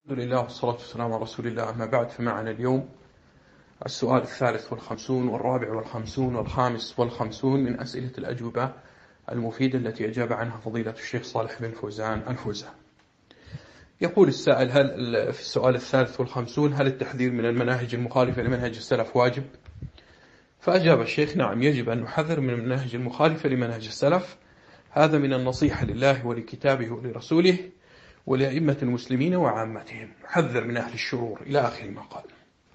الحمد لله والصلاة والسلام على رسول الله. أما بعد، فمعنا اليوم السؤال 53 والرابع 50 و55 من أسئلة الأجوبة المفيدة التي أجاب عنها فضيلة الشيخ صالح بن فوزان الفوزان. يقول السائل: في السؤال 53 هل التحذير من المناهج المخالفة لمنهج السلف واجب؟ فأجاب الشيخ: نعم، يجب أن نحذر من المناهج المخالفة لمنهج السلف. هذا من النصيحة لله ولكتابه ولرسوله ولأئمة المسلمين وعامتهم، حذر من أهل الشرور، إلى آخر ما قال.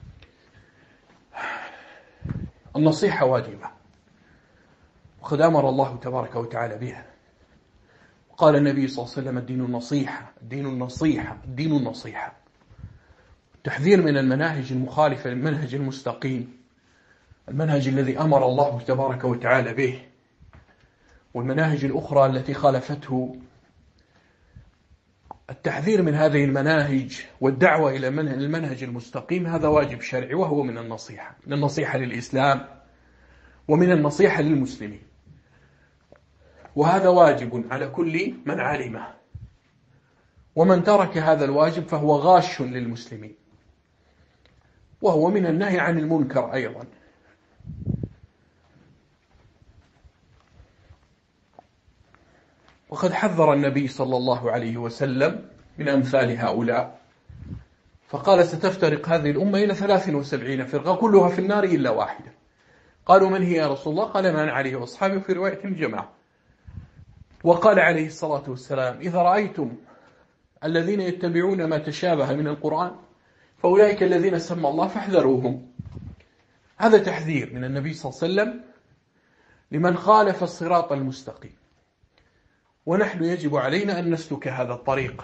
النصيحة واجبة، وقد أمر الله تبارك وتعالى بها، وقال النبي صلى الله عليه وسلم: الدين النصيحة، الدين النصيحة، الدين النصيحة. التحذير من المناهج المخالفة للمنهج المستقيم، المنهج الذي أمر الله تبارك وتعالى به، والمناهج الأخرى التي خالفته. التحذير من هذه المناهج والدعوة إلى المنهج المستقيم هذا واجب شرعي، وهو من النصيحة، من النصيحة للإسلام ومن النصيحة للمسلمين، وهذا واجب على كل من علمه، ومن ترك هذا الواجب فهو غاش للمسلمين، وهو من النهي عن المنكر أيضا. وقد حذر النبي صلى الله عليه وسلم من أمثال هؤلاء، فقال: ستفترق هذه الأمة إلى 73 فرقة كلها في النار إلا واحدة. قالوا: من هي يا رسول الله؟ قال: من عليه وأصحابه، في رواية الجماعة. وقال عليه الصلاة والسلام: إذا رأيتم الذين يتبعون ما تشابه من القرآن فأولئك الذين سمى الله فاحذروهم. هذا تحذير من النبي صلى الله عليه وسلم لمن خالف الصراط المستقيم، ونحن يجب علينا أن نسلك هذا الطريق.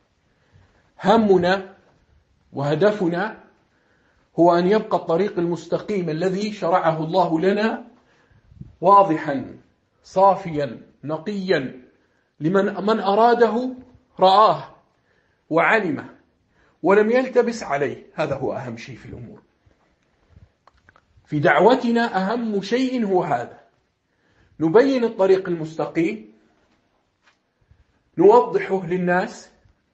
همنا وهدفنا هو أن يبقى الطريق المستقيم الذي شرعه الله لنا واضحا صافيا نقيا، من أراده رآه وعلمه ولم يلتبس عليه. هذا هو أهم شيء في الأمور. في دعوتنا أهم شيء هو هذا، نبين الطريق المستقيم، نوضحه للناس،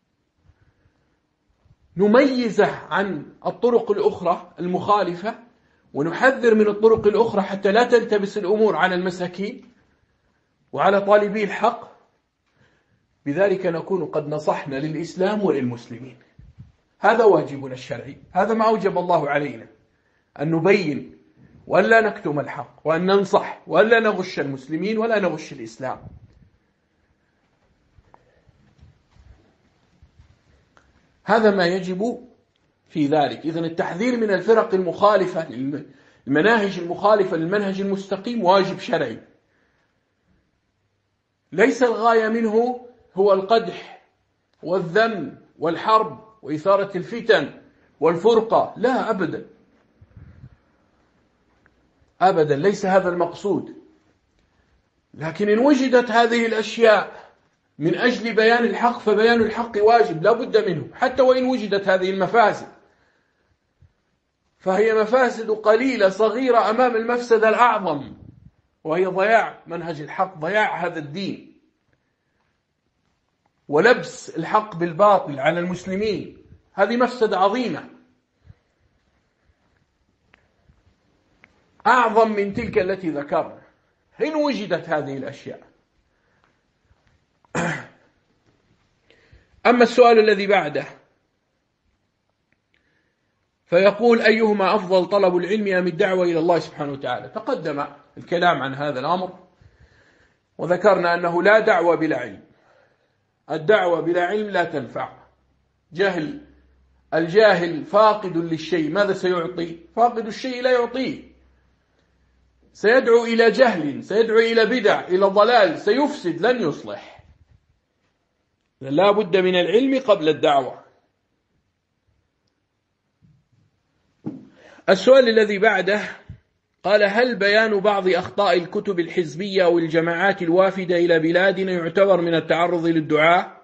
نميزه عن الطرق الأخرى المخالفة، ونحذر من الطرق الأخرى حتى لا تلتبس الأمور على المساكين وعلى طالبي الحق. بذلك نكون قد نصحنا للإسلام وللمسلمين. هذا واجبنا الشرعي، هذا ما أوجب الله علينا، أن نبين وأن لا نكتم الحق، وأن ننصح، وأن لا نغش المسلمين ولا نغش الإسلام. هذا ما يجب في ذلك. إذن التحذير من الفرق المخالفة، المناهج المخالفة للمنهج المستقيم، واجب شرعي. ليس الغاية منه هو القدح والذم والحرب وإثارة الفتن والفرقة، لا، أبدا أبدا، ليس هذا المقصود. لكن إن وجدت هذه الأشياء من أجل بيان الحق فبيان الحق واجب لا بد منه، حتى وإن وجدت هذه المفاسد، فهي مفاسد قليلة صغيرة أمام المفسدة الأعظم، وهي ضياع منهج الحق، ضياع هذا الدين، ولبس الحق بالباطل على المسلمين. هذه مفسدة عظيمة أعظم من تلك التي ذكرنا إن وجدت هذه الأشياء. أما السؤال الذي بعده فيقول: أيهما أفضل، طلب العلم أم الدعوة إلى الله سبحانه وتعالى؟ تقدم الكلام عن هذا الأمر، وذكرنا أنه لا دعوة بلا علم. الدعوة بلا علم لا تنفع. الجاهل فاقد للشيء ماذا سيعطي؟ فاقد الشيء لا يعطيه. سيدعو إلى جهل، سيدعو إلى بدع، إلى ضلال، سيفسد لن يصلح. لا بد من العلم قبل الدعوة. السؤال الذي بعده قال: هل بيان بعض أخطاء الكتب الحزبية والجماعات الوافدة إلى بلادنا يعتبر من التعرض للدعاء؟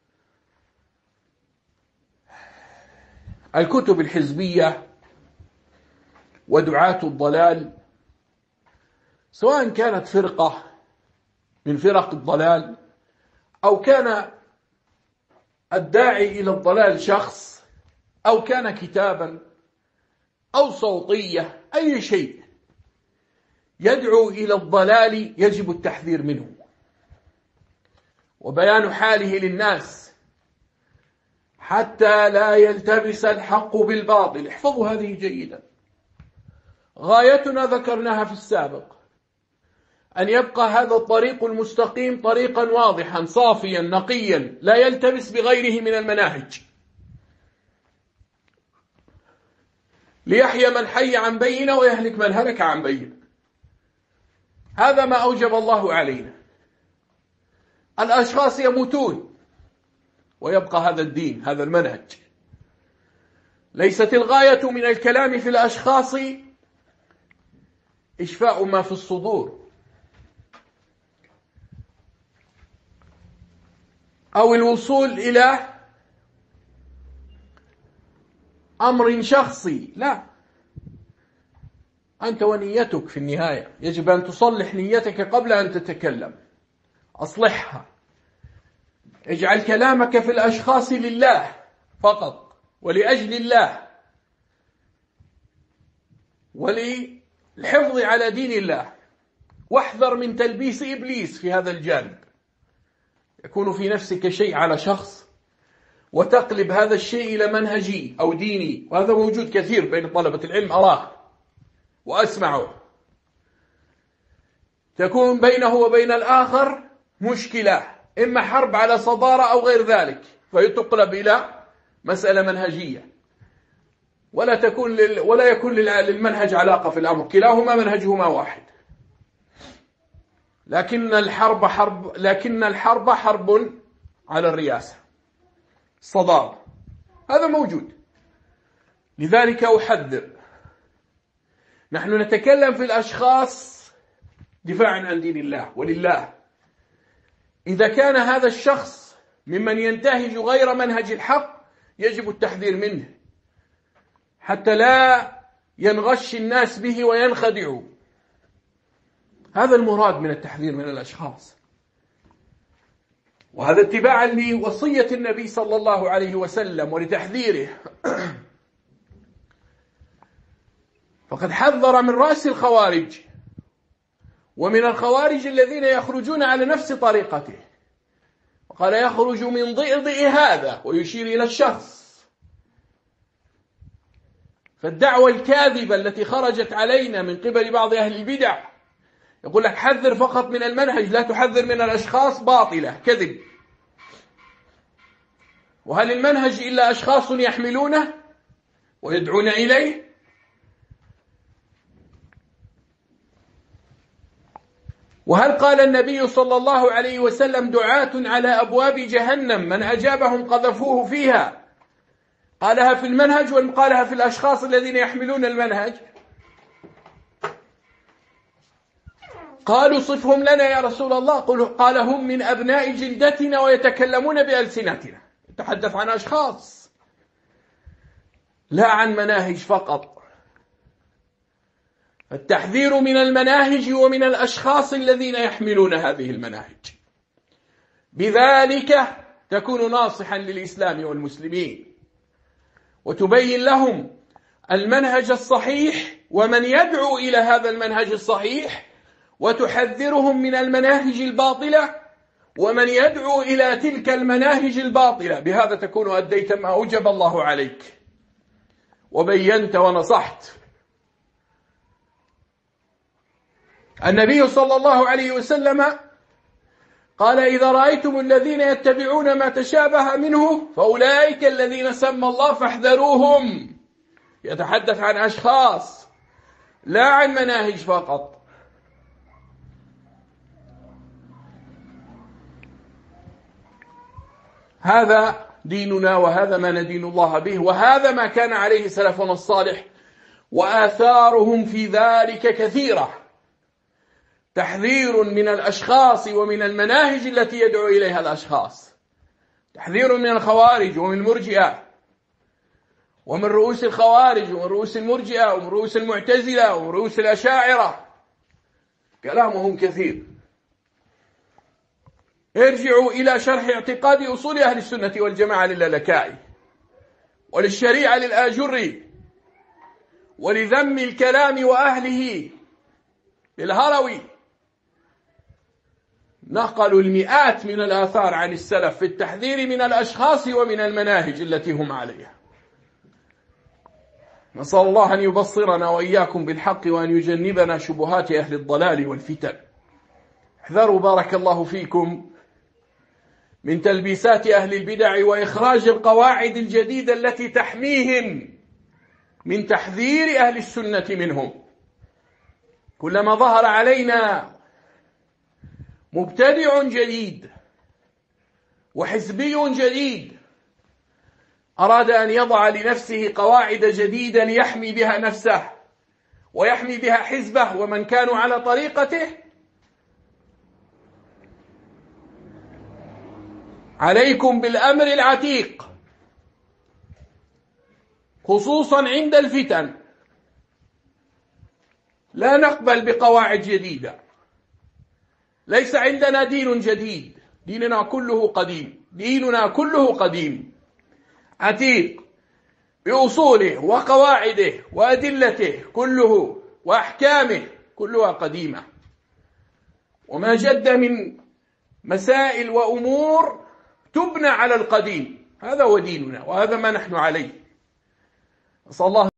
الكتب الحزبية ودعاة الضلال، سواء كانت فرقة من فرق الضلال أو كان الداعي إلى الضلال شخص، أو كان كتابا أو صوتية، أي شيء يدعو إلى الضلال يجب التحذير منه وبيان حاله للناس حتى لا يلتبس الحق بالباطل. احفظوا هذه جيدا. غايتنا ذكرناها في السابق، أن يبقى هذا الطريق المستقيم طريقا واضحا صافيا نقيا لا يلتبس بغيره من المناهج، ليحيى من حي عن بينة ويهلك من هلك عن بينة. هذا ما أوجب الله علينا. الأشخاص يموتون ويبقى هذا الدين، هذا المنهج. ليست الغاية من الكلام في الأشخاص إشفاء ما في الصدور أو الوصول إلى أمر شخصي، لا، أنت ونيتك في النهاية يجب أن تصلح نيتك قبل أن تتكلم. أصلحها. اجعل كلامك في الأشخاص لله فقط ولأجل الله وللحفظ على دين الله، واحذر من تلبيس إبليس في هذا الجانب. يكون في نفسك شيء على شخص وتقلب هذا الشيء إلى منهجي أو ديني، وهذا موجود كثير بين طلبة العلم، أراه وأسمعه. تكون بينه وبين الآخر مشكلة، إما حرب على صدارة أو غير ذلك، فيتقلب إلى مسألة منهجية، ولا يكون للمنهج علاقة في الأمر، كلاهما منهجهما واحد. لكن الحرب حرب على الرياسة، الصدارة، هذا موجود. لذلك أحذر، نحن نتكلم في الأشخاص دفاعا عن دين الله ولله. إذا كان هذا الشخص ممن ينتهج غير منهج الحق يجب التحذير منه حتى لا ينغش الناس به وينخدعوا. هذا المراد من التحذير من الأشخاص، وهذا اتباعا لوصية النبي صلى الله عليه وسلم ولتحذيره. فقد حذر من رأس الخوارج ومن الخوارج الذين يخرجون على نفس طريقته، وقال يخرج من ضئضئ هذا، ويشير إلى الشخص. فالدعوة الكاذبة التي خرجت علينا من قبل بعض أهل البدع يقول لك حذر فقط من المنهج لا تحذر من الأشخاص، باطلة، كذب. وهل المنهج إلا أشخاص يحملونه ويدعون إليه؟ وهل قال النبي صلى الله عليه وسلم دعاة على أبواب جهنم من أجابهم قذفوه فيها؟ قالها في المنهج وقالها في الأشخاص الذين يحملون المنهج. قالوا صفهم لنا يا رسول الله، قال هم من أبناء جلدتنا ويتكلمون بألسنتنا. يتحدث عن أشخاص لا عن مناهج فقط. التحذير من المناهج ومن الأشخاص الذين يحملون هذه المناهج، بذلك تكون ناصحا للإسلام والمسلمين وتبين لهم المنهج الصحيح ومن يدعو إلى هذا المنهج الصحيح، وتحذرهم من المناهج الباطلة ومن يدعو إلى تلك المناهج الباطلة. بهذا تكون أديت ما أوجب الله عليك وبينت ونصحت. النبي صلى الله عليه وسلم قال إذا رأيتم الذين يتبعون ما تشابه منه فأولئك الذين سمى الله فاحذروهم. يتحدث عن أشخاص لا عن مناهج فقط. هذا ديننا وهذا ما ندين الله به، وهذا ما كان عليه سلفنا الصالح، وآثارهم في ذلك كثيرة. تحذير من الأشخاص ومن المناهج التي يدعو إليها الأشخاص، تحذير من الخوارج ومن المرجئة ومن رؤوس الخوارج ومن رؤوس المرجئة ومن رؤوس المعتزلة ومن رؤوس الأشاعرة، كلامهم كثير. ارجعوا إلى شرح اعتقاد أصول أهل السنة والجماعة للالكائي، وللشريعة للآجري، ولذم الكلام وأهله للهروي. نقلوا المئات من الآثار عن السلف في التحذير من الأشخاص ومن المناهج التي هم عليها. نسأل الله أن يبصرنا وإياكم بالحق وأن يجنبنا شبهات أهل الضلال والفتن. احذروا بارك الله فيكم من تلبيسات أهل البدع وإخراج القواعد الجديدة التي تحميهم من تحذير أهل السنة منهم. كلما ظهر علينا مبتدع جديد وحزبي جديد أراد أن يضع لنفسه قواعد جديدة ليحمي بها نفسه ويحمي بها حزبه ومن كانوا على طريقته، عليكم بالأمر العتيق، خصوصا عند الفتن. لا نقبل بقواعد جديدة. ليس عندنا دين جديد، ديننا كله قديم، ديننا كله قديم عتيق بأصوله وقواعده وأدلته كله وأحكامه كلها قديمة، وما جد من مسائل وأمور تبنى على القديم. هذا هو ديننا وهذا ما نحن عليه. صلى الله